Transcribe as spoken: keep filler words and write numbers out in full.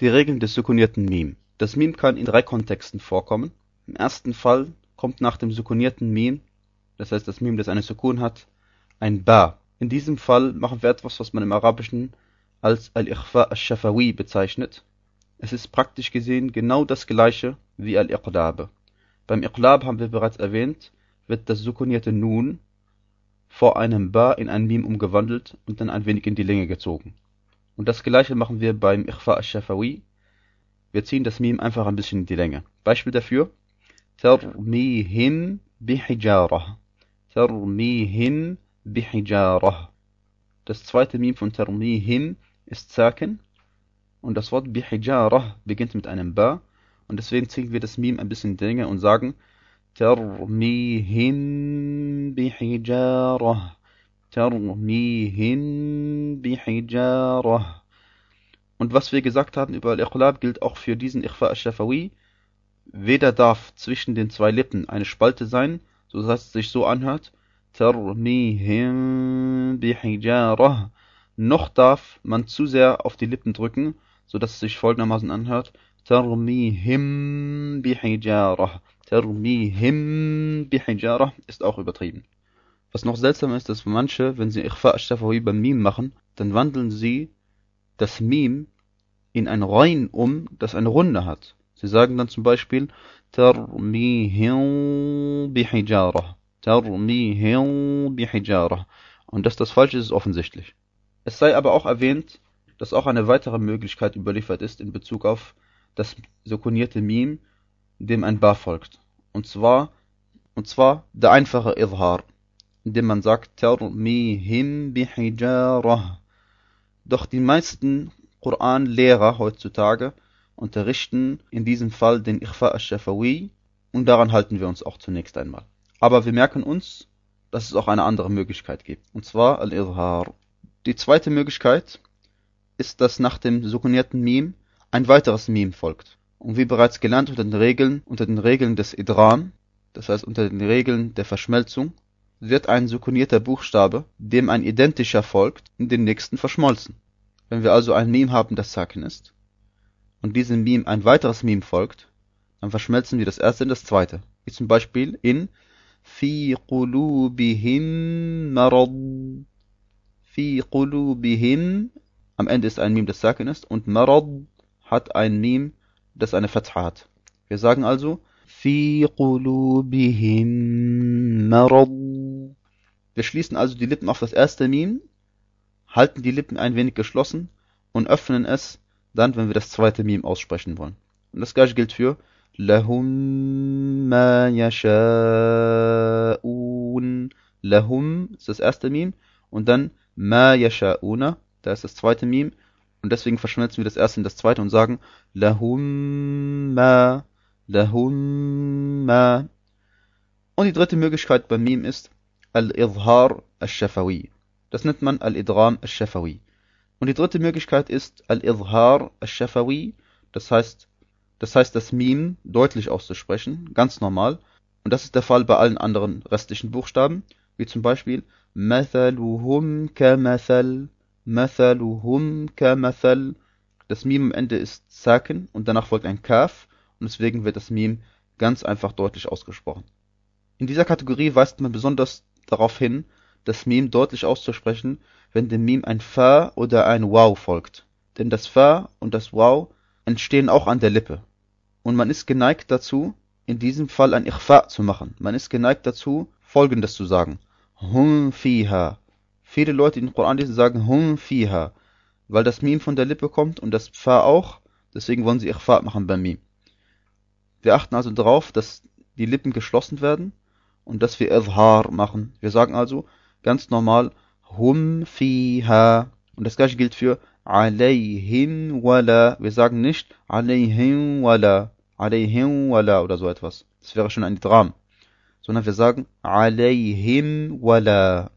Die Regeln des sukunierten Mim. Das Mim kann in drei Kontexten vorkommen. Im ersten Fall kommt nach dem sukunierten Mim, das heißt das Mim, das eine Sukun hat, ein Ba. In diesem Fall machen wir etwas, was man im Arabischen als Al-Ikhfa al-Shafawi bezeichnet. Es ist praktisch gesehen genau das gleiche wie Al-Iqlab. Beim Iqlab haben wir bereits erwähnt, wird das sukunierte Nun vor einem Ba in ein Mim umgewandelt und dann ein wenig in die Länge gezogen. Und das gleiche machen wir beim Ikhfa al-Shafawi. Wir ziehen das Mim einfach ein bisschen in die Länge. Beispiel dafür: Tarmihim bihijarah. Tarmihim bihijarah. Das zweite Mim von Tarmihim ist Sakin und das Wort bihijarah beginnt mit einem Ba und deswegen ziehen wir das Mim ein bisschen in die Länge und sagen Tarmihim bihijarah. Tarmihim bihijarah. Und was wir gesagt haben über Al-Iqlab gilt auch für diesen Ikhfa al-Shafawi. Weder darf zwischen den zwei Lippen eine Spalte sein, so dass es sich so anhört, Tarmihim bihijarah, noch darf man zu sehr auf die Lippen drücken, so dass es sich folgendermaßen anhört, Tarmihim bihijarah. Tarmihim bihijarah ist auch übertrieben. Was noch seltsam ist, dass manche, wenn sie Ikhfa al-Shafawi beim Mim machen, dann wandeln sie das Mim in ein Rein um, das eine Runde hat. Sie sagen dann zum Beispiel Tarmihim bihijarah. Tarmihim bihijarah. Und dass das falsch ist, ist offensichtlich. Es sei aber auch erwähnt, dass auch eine weitere Möglichkeit überliefert ist in Bezug auf das sukunierte Mim, dem ein Ba folgt. Und zwar, und zwar der einfache Idhar, indem man sagt Tarmihim bihijarah. Doch die meisten Koran-Lehrer heutzutage unterrichten in diesem Fall den Ikhfa al-Shafawi und daran halten wir uns auch zunächst einmal. Aber wir merken uns, dass es auch eine andere Möglichkeit gibt, und zwar Al-Idhar. Die zweite Möglichkeit ist, dass nach dem sukunierten Mim ein weiteres Mim folgt. Und wie bereits gelernt unter den Regeln, unter den Regeln des Idram, das heißt unter den Regeln der Verschmelzung, wird ein sukunierter Buchstabe, dem ein identischer folgt, in den nächsten verschmolzen. Wenn wir also ein Mim haben, das Sakin ist, und diesem Mim ein weiteres Mim folgt, dann verschmelzen wir das erste in das zweite. Wie zum Beispiel in Fi qulubihim marad. Fi qulubihim, am Ende ist ein Mim, das Sakin ist, und marad hat ein Mim, das eine Fatha hat. Wir sagen also Fi qulubihim marad. Wir schließen also die Lippen auf das erste Mim, halten die Lippen ein wenig geschlossen und öffnen es dann, wenn wir das zweite Mim aussprechen wollen. Und das gleiche gilt für Lahum ma yasha'un. Lahum ist das erste Mim und dann ma yasha'una, da ist das zweite Mim und deswegen verschmelzen wir das erste in das zweite und sagen Lahum ma, Lahum ma. Und die dritte Möglichkeit beim Mim ist Al-Idhar al-Shafawi. Das nennt man Al-Idram al-Shafawi. Und die dritte Möglichkeit ist Al-Idhar al-Shafawi, das heißt, das heißt, das Mim deutlich auszusprechen, ganz normal. Und das ist der Fall bei allen anderen restlichen Buchstaben, wie zum Beispiel Mathaluhum kamathal, Mathaluhum kamathal. Das Mim am Ende ist Sakin und danach folgt ein Kaf und deswegen wird das Mim ganz einfach deutlich ausgesprochen. In dieser Kategorie weist man besonders darauf hin, das Mim deutlich auszusprechen, wenn dem Mim ein Fa oder ein Waw folgt. Denn das Fa und das Waw entstehen auch an der Lippe. Und man ist geneigt dazu, in diesem Fall ein Ikhfa zu machen. Man ist geneigt dazu, Folgendes zu sagen. Hum fiha. Viele Leute, die den Koran lesen, sagen Hum fiha, weil das Mim von der Lippe kommt und das Fa auch. Deswegen wollen sie Ikhfa machen beim Mim. Wir achten also darauf, dass die Lippen geschlossen werden und dass wir Idhar machen. Wir sagen also ganz normal Hum fiha. Und das gleiche gilt für Alayhim wala. Wir sagen nicht Alayhim wala, Alayhim wala oder so etwas. Das wäre schon ein Idram. Sondern wir sagen Alayhim wala.